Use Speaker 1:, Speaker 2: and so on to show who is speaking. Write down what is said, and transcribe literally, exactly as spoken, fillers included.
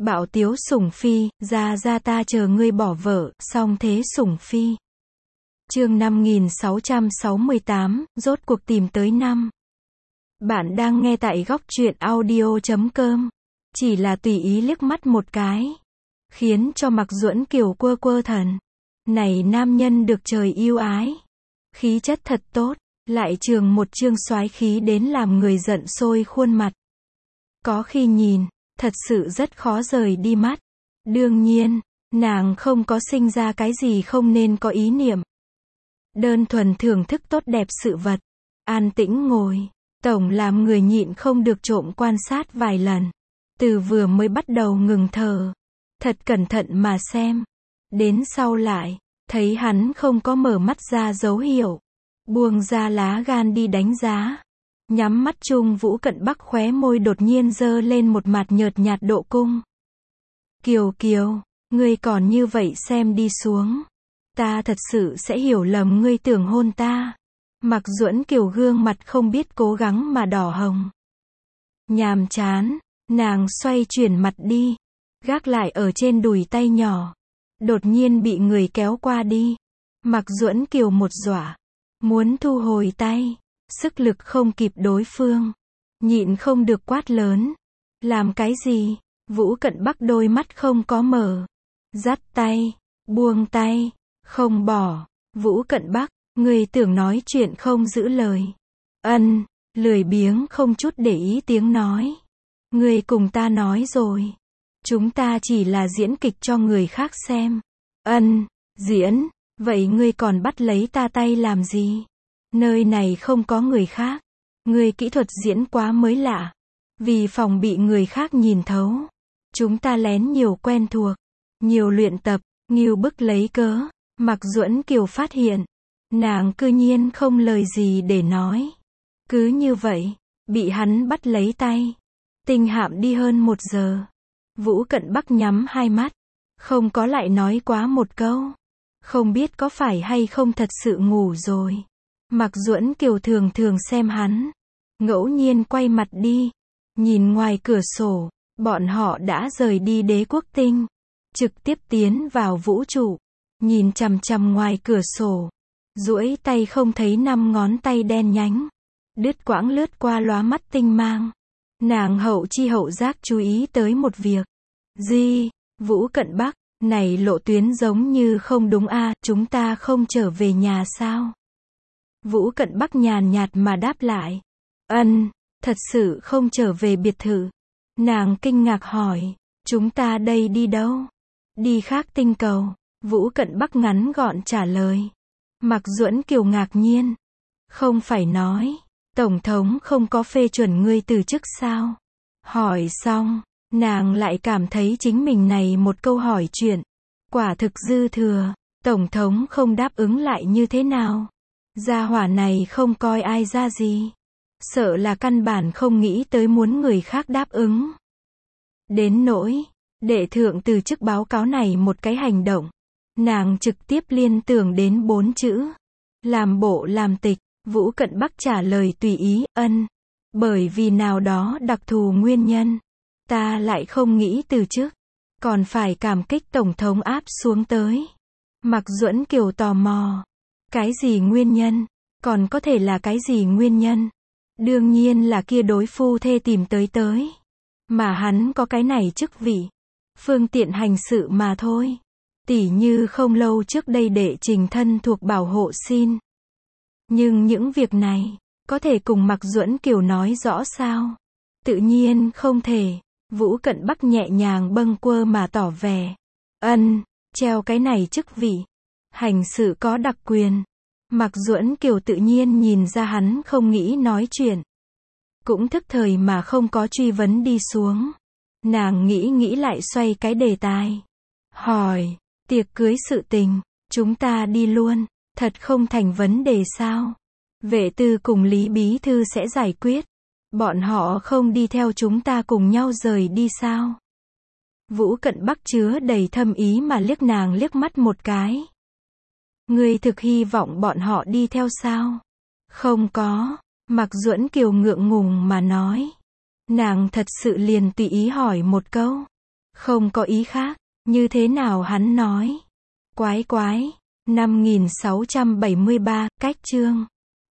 Speaker 1: Bạo tiếu sủng phi, ra ra ta chờ ngươi bỏ vợ, song thế sủng phi. Chương năm nghìn sáu trăm sáu mươi tám, rốt cuộc tìm tới năm. Bạn đang nghe tại góc truyện audio chấm com. Chỉ là tùy ý liếc mắt một cái, khiến cho Mạc Duẫn Kiều quơ quơ thần. Này nam nhân được trời yêu ái, khí chất thật tốt, lại trường một chương soái khí đến làm người giận sôi khuôn mặt. Có khi nhìn, thật sự rất khó rời đi mắt. Đương nhiên, nàng không có sinh ra cái gì không nên có ý niệm. Đơn thuần thưởng thức tốt đẹp sự vật. An tĩnh ngồi, tổng làm người nhịn không được trộm quan sát vài lần. Từ vừa mới bắt đầu ngừng thở, thật cẩn thận mà xem. Đến sau lại, thấy hắn không có mở mắt ra dấu hiệu, buông ra lá gan đi đánh giá. Nhắm mắt chung Vũ Cận Bắc khóe môi đột nhiên dơ lên một mặt nhợt nhạt độ cung. Kiều Kiều, ngươi còn như vậy xem đi xuống, ta thật sự sẽ hiểu lầm ngươi tưởng hôn ta. Mạc Duẫn Kiều gương mặt không biết cố gắng mà đỏ hồng. Nhàm chán, nàng xoay chuyển mặt đi, gác lại ở trên đùi tay nhỏ. Đột nhiên bị người kéo qua đi. Mạc Duẫn Kiều một dọa, muốn thu hồi tay, sức lực không kịp đối phương, nhịn không được quát lớn. Làm cái gì? Vũ Cận Bắc đôi mắt không có mở. Dắt tay, buông tay, không bỏ. Vũ Cận Bắc, người tưởng nói chuyện không giữ lời. Ân, lười biếng không chút để ý tiếng nói. Người cùng ta nói rồi, chúng ta chỉ là diễn kịch cho người khác xem. Ân, diễn, vậy ngươi còn bắt lấy ta tay làm gì? Nơi này không có người khác. Ngươi kỹ thuật diễn quá mới lạ. Vì phòng bị người khác nhìn thấu, chúng ta lén nhiều quen thuộc, nhiều luyện tập, nghiêu bức lấy cớ. Mạc Duẫn Kiều phát hiện, nàng cư nhiên không lời gì để nói. Cứ như vậy, bị hắn bắt lấy tay. Tinh hạm đi hơn một giờ. Vũ Cận Bắc nhắm hai mắt, không có lại nói quá một câu. Không biết có phải hay không thật sự ngủ rồi. Mạc Duẫn Kiều thường thường xem hắn, ngẫu nhiên quay mặt đi, nhìn ngoài cửa sổ, bọn họ đã rời đi Đế Quốc Tinh, trực tiếp tiến vào vũ trụ, nhìn chằm chằm ngoài cửa sổ, duỗi tay không thấy năm ngón tay đen nhánh, đứt quãng lướt qua lóa mắt tinh mang. Nàng hậu chi hậu giác chú ý tới một việc. Gì? Vũ Cận Bắc, này lộ tuyến giống như không đúng a, chúng ta không trở về nhà sao? Vũ Cận Bắc nhàn nhạt mà đáp lại. Ân, thật sự không trở về biệt thự. Nàng kinh ngạc hỏi, chúng ta đây đi đâu? Đi khác tinh cầu. Vũ Cận Bắc ngắn gọn trả lời. Mạc Duẫn Kiều ngạc nhiên. Không phải nói, Tổng thống không có phê chuẩn ngươi từ chức sao? Hỏi xong, nàng lại cảm thấy chính mình này một câu hỏi chuyện quả thực dư thừa. Tổng thống không đáp ứng lại như thế nào? Gia hỏa này không coi ai ra gì. Sợ là căn bản không nghĩ tới muốn người khác đáp ứng. Đến nỗi, đệ thượng từ chức báo cáo này một cái hành động. Nàng trực tiếp liên tưởng đến bốn chữ. Làm bộ làm tịch. Vũ Cận Bắc trả lời tùy ý, ân. Bởi vì nào đó đặc thù nguyên nhân, ta lại không nghĩ từ chức. Còn phải cảm kích Tổng thống áp xuống tới. Mạc Duẫn Kiều tò mò. Cái gì nguyên nhân? Còn có thể là cái gì nguyên nhân? Đương nhiên là kia đối phu thê tìm tới tới. Mà hắn có cái này chức vị, phương tiện hành sự mà thôi. Tỉ như không lâu trước đây đệ trình thân thuộc bảo hộ xin. Nhưng những việc này, có thể cùng Mạc Duẫn Kiều nói rõ sao? Tự nhiên không thể. Vũ Cận Bắc nhẹ nhàng bâng quơ mà tỏ vẻ. Ân, treo cái này chức vị. Hành sự có đặc quyền. Mạc Duẫn Kiều tự nhiên nhìn ra hắn không nghĩ nói chuyện. Cũng thức thời mà không có truy vấn đi xuống. Nàng nghĩ nghĩ lại xoay cái đề tài. Hỏi, tiệc cưới sự tình, chúng ta đi luôn, thật không thành vấn đề sao? Vệ tư cùng Lý Bí Thư sẽ giải quyết. Bọn họ không đi theo chúng ta cùng nhau rời đi sao? Vũ Cận Bắc chứa đầy thâm ý mà liếc nàng liếc mắt một cái. Ngươi thực hy vọng bọn họ đi theo sao? Không có. Mạc Duẫn Kiều ngượng ngùng mà nói. Nàng thật sự liền tùy ý hỏi một câu. Không có ý khác. Như thế nào hắn nói. Quái quái. năm nghìn sáu trăm bảy mươi ba, cách chương.